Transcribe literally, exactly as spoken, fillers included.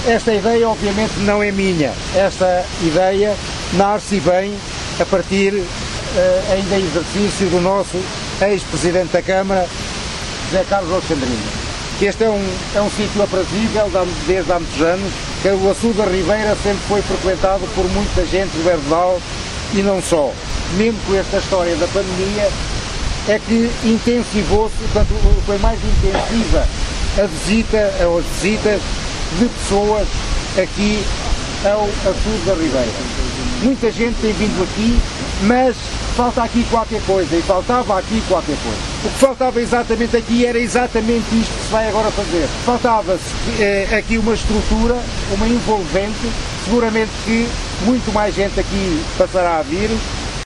Esta ideia obviamente não é minha. Esta ideia nasce bem a partir uh, ainda em exercício do nosso ex-presidente da Câmara, José Carlos Alexandrino. Este é um, é um sítio aprazível desde há muitos anos, que o Açude da Ribeira sempre foi frequentado por muita gente do Verdal e não só. Mesmo com esta história da pandemia, é que intensivou-se, portanto foi mais intensiva a visita, ou as visitas de pessoas aqui ao Açude da Ribeira. Muita gente tem vindo aqui, mas falta aqui qualquer coisa, e faltava aqui qualquer coisa. O que faltava exatamente aqui era exatamente isto que se vai agora fazer. Faltava-se eh, aqui uma estrutura, uma envolvente, seguramente que muito mais gente aqui passará a vir,